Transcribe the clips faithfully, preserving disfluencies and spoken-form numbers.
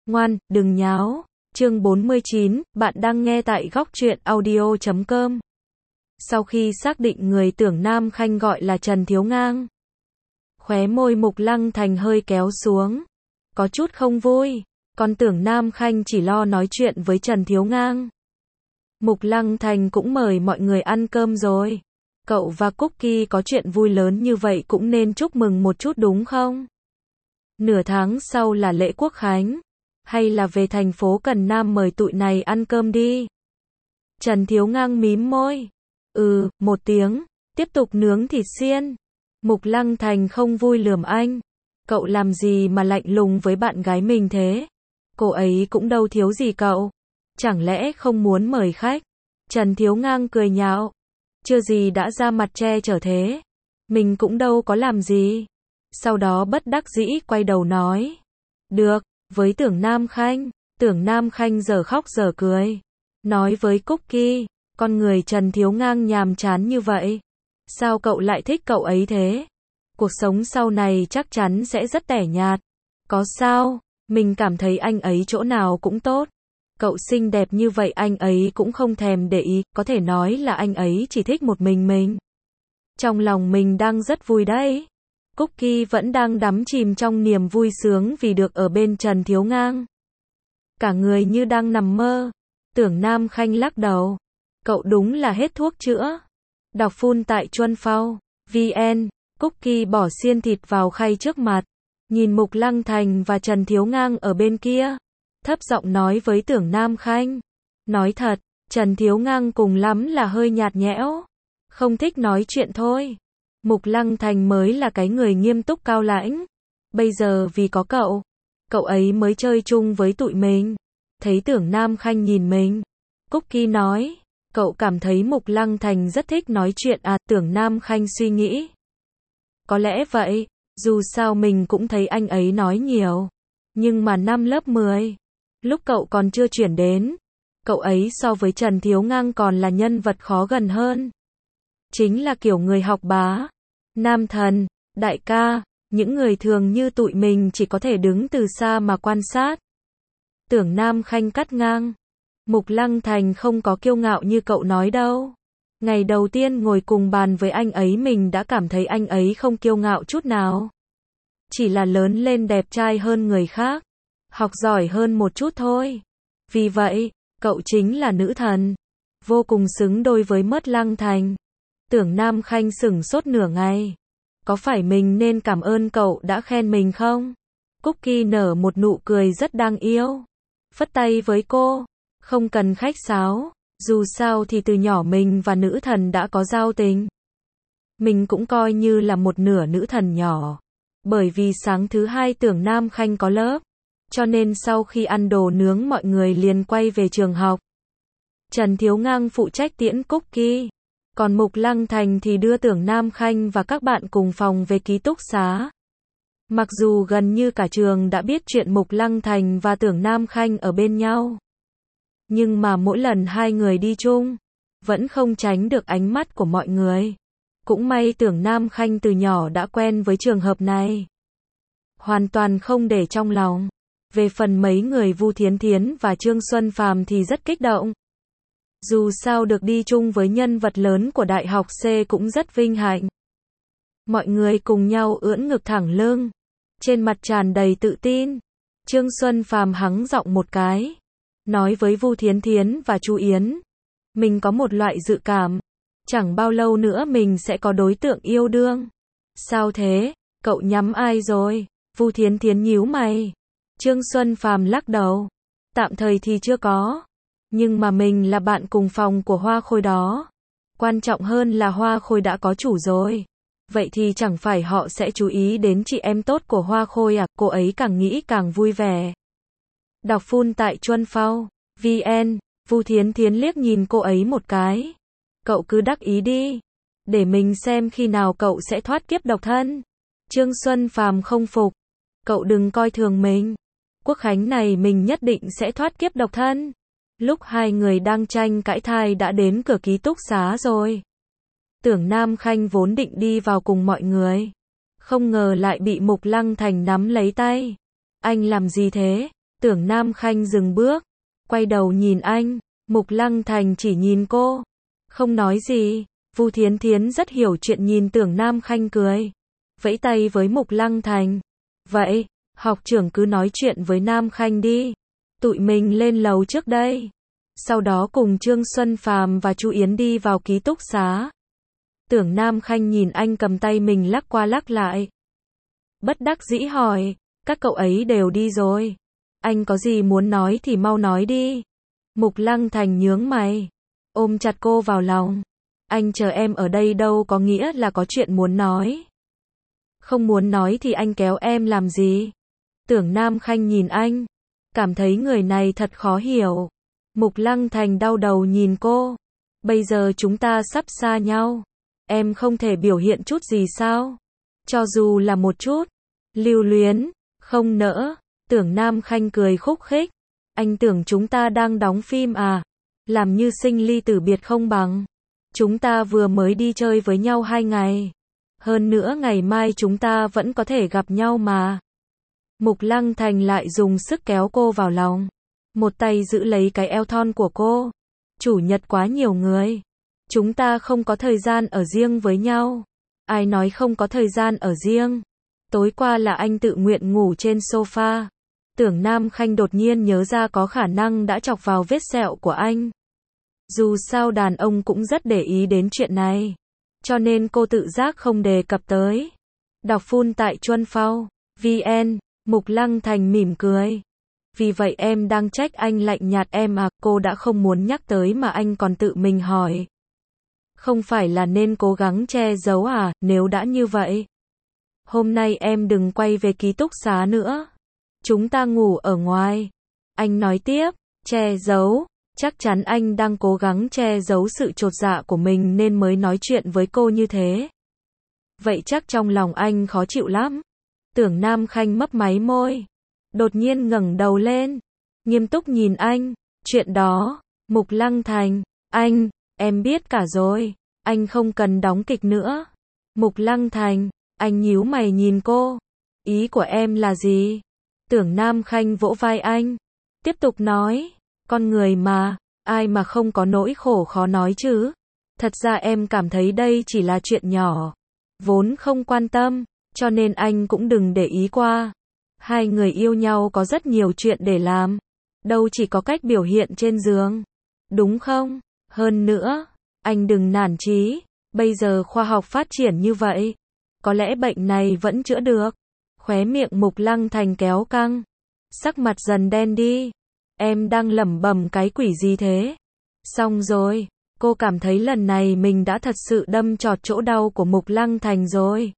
Ngoan, đừng nháo. Chương bốn mươi chín, bạn đang nghe tại góc truyện audio chấm com. Sau khi xác định người Tưởng Nam Khanh gọi là Trần Thiếu Ngang, khóe môi Mục Lăng Thành hơi kéo xuống, có chút không vui, còn Tưởng Nam Khanh chỉ lo nói chuyện với Trần Thiếu Ngang. Mục Lăng Thành cũng mời mọi người ăn cơm rồi. Cậu và Cookie có chuyện vui lớn như vậy cũng nên chúc mừng một chút đúng không? Nửa tháng sau là lễ Quốc Khánh, hay là về thành phố Cần Nam mời tụi này ăn cơm đi? Trần Thiếu Ngang mím môi. Ừ, một tiếng, tiếp tục nướng thịt xiên. Mục Lăng Thành không vui lườm anh. Cậu làm gì mà lạnh lùng với bạn gái mình thế? Cô ấy cũng đâu thiếu gì cậu. Chẳng lẽ không muốn mời khách? Trần Thiếu Ngang cười nhạo. Chưa gì đã ra mặt che chở thế. Mình cũng đâu có làm gì. Sau đó bất đắc dĩ quay đầu nói. Được, với Tưởng Nam Khanh. Tưởng Nam Khanh giờ khóc giờ cười. Nói với Cookie, con người Trần Thiếu Ngang nhàm chán như vậy. Sao cậu lại thích cậu ấy thế? Cuộc sống sau này chắc chắn sẽ rất tẻ nhạt. Có sao, mình cảm thấy anh ấy chỗ nào cũng tốt. Cậu xinh đẹp như vậy anh ấy cũng không thèm để ý, có thể nói là anh ấy chỉ thích một mình mình. Trong lòng mình đang rất vui đấy. Cookie vẫn đang đắm chìm trong niềm vui sướng vì được ở bên Trần Thiếu Ngang. Cả người như đang nằm mơ. Tưởng Nam Khanh lắc đầu. Cậu đúng là hết thuốc chữa. Đọc full tại Chuân Phao, vn. Cookie bỏ xiên thịt vào khay trước mặt. Nhìn Mục Lăng Thành và Trần Thiếu Ngang ở bên kia. Thấp giọng nói với Tưởng Nam Khanh. Nói thật, Trần Thiếu Ngang cùng lắm là hơi nhạt nhẽo. Không thích nói chuyện thôi. Mục Lăng Thành mới là cái người nghiêm túc cao lãnh. Bây giờ vì có cậu, cậu ấy mới chơi chung với tụi mình. Thấy Tưởng Nam Khanh nhìn mình. Cookie nói, cậu cảm thấy Mục Lăng Thành rất thích nói chuyện à? Tưởng Nam Khanh suy nghĩ. Có lẽ vậy, dù sao mình cũng thấy anh ấy nói nhiều. Nhưng mà năm lớp mười, lúc cậu còn chưa chuyển đến, cậu ấy so với Trần Thiếu Ngang còn là nhân vật khó gần hơn. Chính là kiểu người học bá, nam thần, đại ca, những người thường như tụi mình chỉ có thể đứng từ xa mà quan sát. Tưởng Nam Khanh cắt ngang. Mục Lăng Thành không có kiêu ngạo như cậu nói đâu. Ngày đầu tiên ngồi cùng bàn với anh ấy mình đã cảm thấy anh ấy không kiêu ngạo chút nào. Chỉ là lớn lên đẹp trai hơn người khác, học giỏi hơn một chút thôi. Vì vậy, cậu chính là nữ thần. Vô cùng xứng đôi với Mất Lăng Thành. Tưởng Nam Khanh sửng sốt nửa ngày. Có phải mình nên cảm ơn cậu đã khen mình không? Cookie nở một nụ cười rất đáng yêu. Phất tay với cô. Không cần khách sáo. Dù sao thì từ nhỏ mình và nữ thần đã có giao tình. Mình cũng coi như là một nửa nữ thần nhỏ. Bởi vì sáng thứ hai Tưởng Nam Khanh có lớp. Cho nên sau khi ăn đồ nướng mọi người liền quay về trường học. Trần Thiếu Ngang phụ trách tiễn Cookie. Còn Mục Lăng Thành thì đưa Tưởng Nam Khanh và các bạn cùng phòng về ký túc xá. Mặc dù gần như cả trường đã biết chuyện Mục Lăng Thành và Tưởng Nam Khanh ở bên nhau. Nhưng mà mỗi lần hai người đi chung, vẫn không tránh được ánh mắt của mọi người. Cũng may Tưởng Nam Khanh từ nhỏ đã quen với trường hợp này. Hoàn toàn không để trong lòng. Về phần mấy người Vu Thiến Thiến và Trương Xuân Phàm thì rất kích động. Dù sao được đi chung với nhân vật lớn của Đại học C cũng rất vinh hạnh. Mọi người cùng nhau ưỡn ngực thẳng lưng. Trên mặt tràn đầy tự tin. Trương Xuân Phàm hắng giọng một cái. Nói với Vu Thiến Thiến và Chu Yến. Mình có một loại dự cảm. Chẳng bao lâu nữa mình sẽ có đối tượng yêu đương. Sao thế? Cậu nhắm ai rồi? Vu Thiến Thiến nhíu mày. Trương Xuân Phàm lắc đầu. Tạm thời thì chưa có. Nhưng mà mình là bạn cùng phòng của Hoa Khôi đó. Quan trọng hơn là Hoa Khôi đã có chủ rồi. Vậy thì chẳng phải họ sẽ chú ý đến chị em tốt của Hoa Khôi à? Cô ấy càng nghĩ càng vui vẻ. Đọc full tại Chuân Phao, vn. Vu Thiến Thiến liếc nhìn cô ấy một cái. Cậu cứ đắc ý đi. Để mình xem khi nào cậu sẽ thoát kiếp độc thân. Trương Xuân Phàm không phục. Cậu đừng coi thường mình. Quốc khánh này mình nhất định sẽ thoát kiếp độc thân. Lúc hai người đang tranh cãi thai đã đến cửa ký túc xá rồi. Tưởng Nam Khanh vốn định đi vào cùng mọi người. Không ngờ lại bị Mục Lăng Thành nắm lấy tay. Anh làm gì thế? Tưởng Nam Khanh dừng bước, quay đầu nhìn anh, Mục Lăng Thành chỉ nhìn cô, không nói gì. Vu Thiến Thiến rất hiểu chuyện nhìn Tưởng Nam Khanh cười, vẫy tay với Mục Lăng Thành. Vậy, học trưởng cứ nói chuyện với Nam Khanh đi. Tụi mình lên lầu trước đây. Sau đó cùng Trương Xuân Phàm và Chu Yến đi vào ký túc xá. Tưởng Nam Khanh nhìn anh cầm tay mình lắc qua lắc lại. Bất đắc dĩ hỏi, các cậu ấy đều đi rồi. Anh có gì muốn nói thì mau nói đi. Mục Lăng Thành nhướng mày, ôm chặt cô vào lòng. Anh chờ em ở đây đâu có nghĩa là có chuyện muốn nói. Không muốn nói thì anh kéo em làm gì? Tưởng Nam Khanh nhìn anh, cảm thấy người này thật khó hiểu. Mục Lăng Thành đau đầu nhìn cô. Bây giờ chúng ta sắp xa nhau. Em không thể biểu hiện chút gì sao? Cho dù là một chút. Lưu luyến, không nỡ. Tưởng Nam Khanh cười khúc khích. Anh tưởng chúng ta đang đóng phim à? Làm như sinh ly tử biệt không bằng. Chúng ta vừa mới đi chơi với nhau hai ngày. Hơn nữa ngày mai chúng ta vẫn có thể gặp nhau mà. Mục Lăng Thành lại dùng sức kéo cô vào lòng. Một tay giữ lấy cái eo thon của cô. Chủ nhật quá nhiều người. Chúng ta không có thời gian ở riêng với nhau. Ai nói không có thời gian ở riêng? Tối qua là anh tự nguyện ngủ trên sofa. Tưởng Nam Khanh đột nhiên nhớ ra có khả năng đã chọc vào vết sẹo của anh. Dù sao đàn ông cũng rất để ý đến chuyện này. Cho nên cô tự giác không đề cập tới. Đọc full tại chuan phao chấm vn. Mục Lăng Thành mỉm cười. Vì vậy em đang trách anh lạnh nhạt em à? Cô đã không muốn nhắc tới mà anh còn tự mình hỏi. Không phải là nên cố gắng che giấu à? Nếu đã như vậy, hôm nay em đừng quay về ký túc xá nữa. Chúng ta ngủ ở ngoài. Anh nói tiếp. Che giấu? Chắc chắn anh đang cố gắng che giấu sự chột dạ của mình nên mới nói chuyện với cô như thế. Vậy chắc trong lòng anh khó chịu lắm. Tưởng Nam Khanh mấp máy môi, đột nhiên ngẩng đầu lên, nghiêm túc nhìn anh. Chuyện đó, Mục Lăng Thành, anh, em biết cả rồi, anh không cần đóng kịch nữa. Mục Lăng Thành, anh nhíu mày nhìn cô. Ý của em là gì? Tưởng Nam Khanh vỗ vai anh, tiếp tục nói, con người mà, ai mà không có nỗi khổ khó nói chứ. Thật ra em cảm thấy đây chỉ là chuyện nhỏ, vốn không quan tâm, cho nên anh cũng đừng để ý qua. Hai người yêu nhau có rất nhiều chuyện để làm, đâu chỉ có cách biểu hiện trên giường, đúng không? Hơn nữa, anh đừng nản chí, bây giờ khoa học phát triển như vậy, có lẽ bệnh này vẫn chữa được. Khóe miệng Mục Lăng Thành kéo căng, sắc mặt dần đen đi. Em đang lẩm bẩm cái quỷ gì thế? Xong rồi, cô cảm thấy lần này mình đã thật sự đâm chọt chỗ đau của Mục Lăng Thành rồi.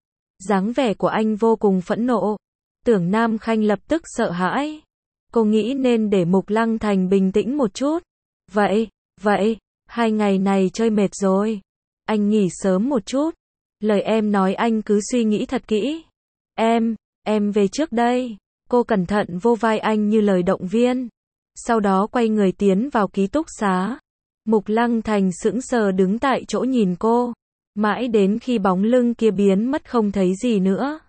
Dáng vẻ của anh vô cùng phẫn nộ. Tưởng Nam Khanh lập tức sợ hãi. Cô nghĩ nên để Mục Lăng Thành bình tĩnh một chút. Vậy, vậy, hai ngày này chơi mệt rồi. Anh nghỉ sớm một chút. Lời em nói anh cứ suy nghĩ thật kỹ. Em, em về trước đây. Cô cẩn thận vô vai anh như lời động viên. Sau đó quay người tiến vào ký túc xá. Mục Lăng Thành sững sờ đứng tại chỗ nhìn cô. Mãi đến khi bóng lưng kia biến mất không thấy gì nữa,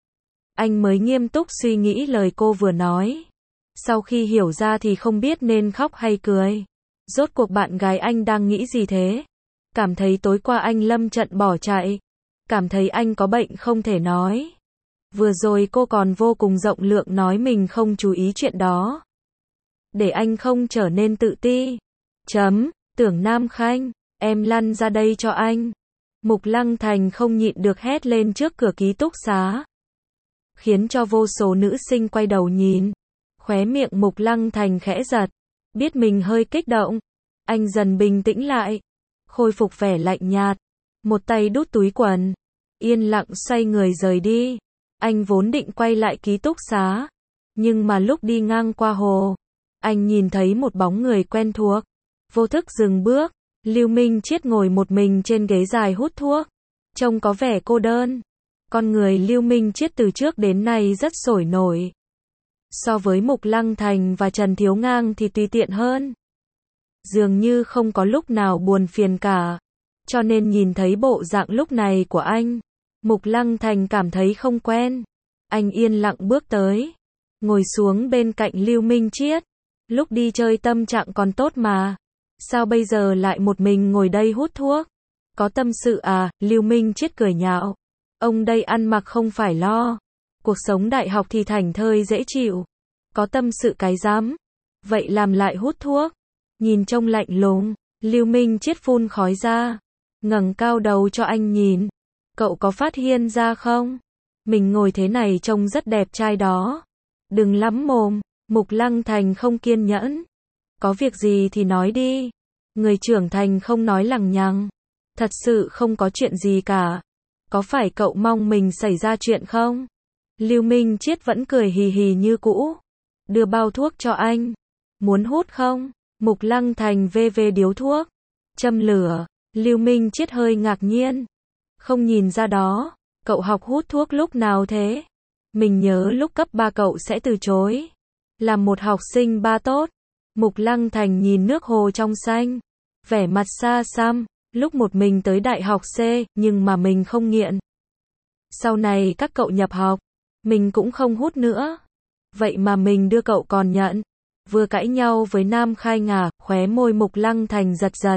anh mới nghiêm túc suy nghĩ lời cô vừa nói. Sau khi hiểu ra thì không biết nên khóc hay cười. Rốt cuộc bạn gái anh đang nghĩ gì thế? Cảm thấy tối qua anh lâm trận bỏ chạy. Cảm thấy anh có bệnh không thể nói. Vừa rồi cô còn vô cùng rộng lượng nói mình không chú ý chuyện đó. Để anh không trở nên tự ti. Chấm, Tưởng Nam Khanh, em lăn ra đây cho anh. Mục Lăng Thành không nhịn được hét lên trước cửa ký túc xá, khiến cho vô số nữ sinh quay đầu nhìn. Khóe miệng Mục Lăng Thành khẽ giật, biết mình hơi kích động. Anh dần bình tĩnh lại, khôi phục vẻ lạnh nhạt, một tay đút túi quần, yên lặng xoay người rời đi. Anh vốn định quay lại ký túc xá, nhưng mà lúc đi ngang qua hồ, anh nhìn thấy một bóng người quen thuộc, vô thức dừng bước. Lưu Minh Chiết ngồi một mình trên ghế dài hút thuốc, trông có vẻ cô đơn. Con người Lưu Minh Chiết từ trước đến nay rất sổi nổi. So với Mục Lăng Thành và Trần Thiếu Ngang thì tùy tiện hơn. Dường như không có lúc nào buồn phiền cả. Cho nên nhìn thấy bộ dạng lúc này của anh, Mục Lăng Thành cảm thấy không quen. Anh yên lặng bước tới, ngồi xuống bên cạnh Lưu Minh Triết. Lúc đi chơi tâm trạng còn tốt mà. Sao bây giờ lại một mình ngồi đây hút thuốc? Có tâm sự à? Lưu Minh Triết cười nhạo. Ông đây ăn mặc không phải lo. Cuộc sống đại học thì thảnh thơi dễ chịu. Có tâm sự cái dám. Vậy làm lại hút thuốc. Nhìn trông lạnh lùng, Lưu Minh Triết phun khói ra. Ngẩng cao đầu cho anh nhìn. Cậu có phát hiện ra không? Mình ngồi thế này trông rất đẹp trai đó. Đừng lắm mồm. Mục Lăng Thành không kiên nhẫn. Có việc gì thì nói đi. Người trưởng thành không nói lằng nhằng. Thật sự không có chuyện gì cả. Có phải cậu mong mình xảy ra chuyện không? Lưu Minh Triết vẫn cười hì hì như cũ. Đưa bao thuốc cho anh. Muốn hút không? Mục Lăng Thành vê vê điếu thuốc. Châm lửa. Lưu Minh Triết hơi ngạc nhiên. Không nhìn ra đó. Cậu học hút thuốc lúc nào thế? Mình nhớ lúc cấp ba cậu sẽ từ chối. Làm một học sinh ba tốt. Mục Lăng Thành nhìn nước hồ trong xanh. Vẻ mặt xa xăm. Lúc một mình tới đại học C, nhưng mà mình không nghiện. Sau này các cậu nhập học, mình cũng không hút nữa. Vậy mà mình đưa cậu còn nhận. Vừa cãi nhau với Nam Khai à, khóe môi Mục Lăng Thành giật giật.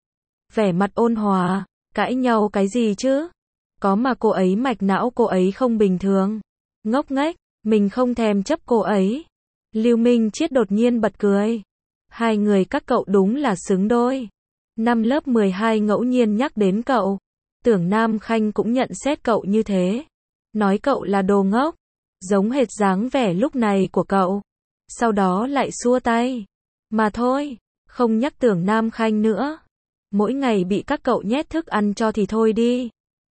Vẻ mặt ôn hòa, cãi nhau cái gì chứ? Có mà cô ấy mạch não cô ấy không bình thường. Ngốc nghếch, mình không thèm chấp cô ấy. Lưu Minh Triết đột nhiên bật cười. Hai người các cậu đúng là xứng đôi. Năm lớp mười hai ngẫu nhiên nhắc đến cậu. Tưởng Nam Khanh cũng nhận xét cậu như thế. Nói cậu là đồ ngốc. Giống hệt dáng vẻ lúc này của cậu. Sau đó lại xua tay. Mà thôi, không nhắc Tưởng Nam Khanh nữa. Mỗi ngày bị các cậu nhét thức ăn cho thì thôi đi.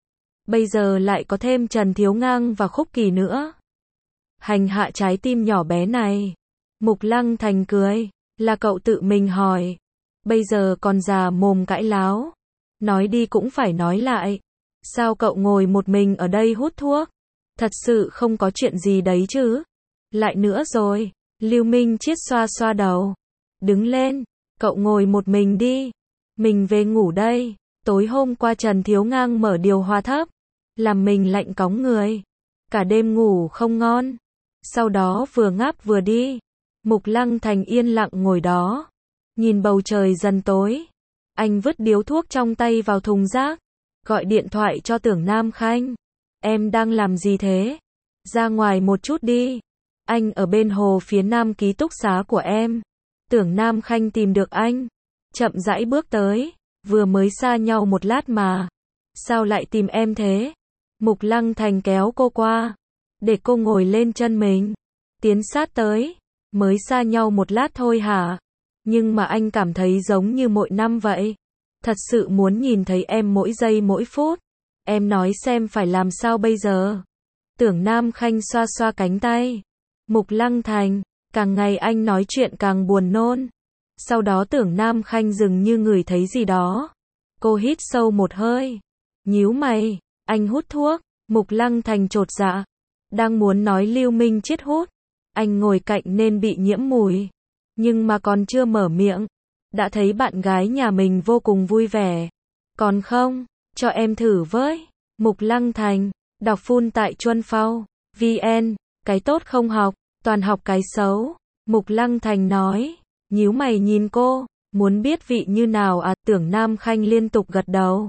Bây giờ lại có thêm Trần Thiếu Ngang và Khúc Kỳ nữa. Hành hạ trái tim nhỏ bé này. Mục Lăng Thành cười. Là cậu tự mình hỏi. Bây giờ còn già mồm cãi láo. Nói đi cũng phải nói lại. Sao cậu ngồi một mình ở đây hút thuốc? Thật sự không có chuyện gì đấy chứ? Lại nữa rồi. Lưu Minh Triết xoa xoa đầu. Đứng lên. Cậu ngồi một mình đi. Mình về ngủ đây. Tối hôm qua Trần Thiếu Ngang mở điều hòa thấp. Làm mình lạnh cóng người. Cả đêm ngủ không ngon. Sau đó vừa ngáp vừa đi. Mục Lăng Thành yên lặng ngồi đó. Nhìn bầu trời dần tối. Anh vứt điếu thuốc trong tay vào thùng rác. Gọi điện thoại cho Tưởng Nam Khanh. Em đang làm gì thế? Ra ngoài một chút đi. Anh ở bên hồ phía nam ký túc xá của em. Tưởng Nam Khanh tìm được anh. Chậm rãi bước tới. Vừa mới xa nhau một lát mà. Sao lại tìm em thế? Mục Lăng Thành kéo cô qua. Để cô ngồi lên chân mình. Tiến sát tới. Mới xa nhau một lát thôi hả? Nhưng mà anh cảm thấy giống như mỗi năm vậy. Thật sự muốn nhìn thấy em mỗi giây mỗi phút. Em nói xem phải làm sao bây giờ? Tưởng Nam Khanh xoa xoa cánh tay. Mục Lăng Thành, càng ngày anh nói chuyện càng buồn nôn. Sau đó Tưởng Nam Khanh dường như ngửi thấy gì đó. Cô hít sâu một hơi. Nhíu mày, anh hút thuốc. Mục Lăng Thành chột dạ. Đang muốn nói Lưu Minh Triết hút. Anh ngồi cạnh nên bị nhiễm mùi. Nhưng mà còn chưa mở miệng. Đã thấy bạn gái nhà mình vô cùng vui vẻ. Còn không, cho em thử với. Mục Lăng Thành, đọc phun tại Chuân Phao, vê en, cái tốt không học, toàn học cái xấu. Mục Lăng Thành nói, nhíu mày nhìn cô, muốn biết vị như nào à? Tưởng Nam Khanh liên tục gật đầu.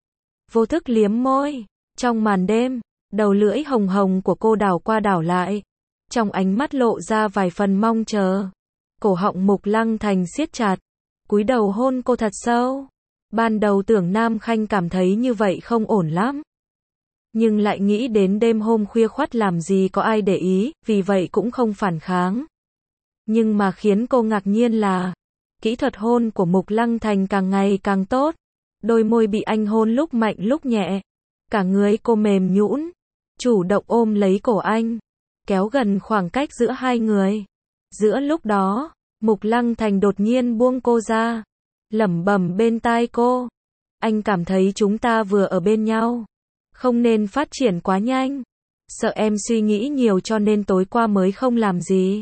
Vô thức liếm môi, trong màn đêm, đầu lưỡi hồng hồng của cô đảo qua đảo lại. Trong ánh mắt lộ ra vài phần mong chờ. Cổ họng Mục Lăng Thành siết chặt, cúi đầu hôn cô thật sâu. Ban đầu Tưởng Nam Khanh cảm thấy như vậy không ổn lắm. Nhưng lại nghĩ đến đêm hôm khuya khoắt làm gì có ai để ý, vì vậy cũng không phản kháng. Nhưng mà khiến cô ngạc nhiên là, kỹ thuật hôn của Mục Lăng Thành càng ngày càng tốt. Đôi môi bị anh hôn lúc mạnh lúc nhẹ. Cả người cô mềm nhũn, chủ động ôm lấy cổ anh, kéo gần khoảng cách giữa hai người. Giữa lúc đó, Mục Lăng Thành đột nhiên buông cô ra, lẩm bẩm bên tai cô. Anh cảm thấy chúng ta vừa ở bên nhau, không nên phát triển quá nhanh. Sợ em suy nghĩ nhiều cho nên tối qua mới không làm gì.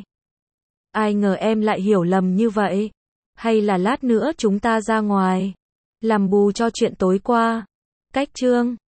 Ai ngờ em lại hiểu lầm như vậy. Hay là lát nữa chúng ta ra ngoài, làm bù cho chuyện tối qua. Cách chương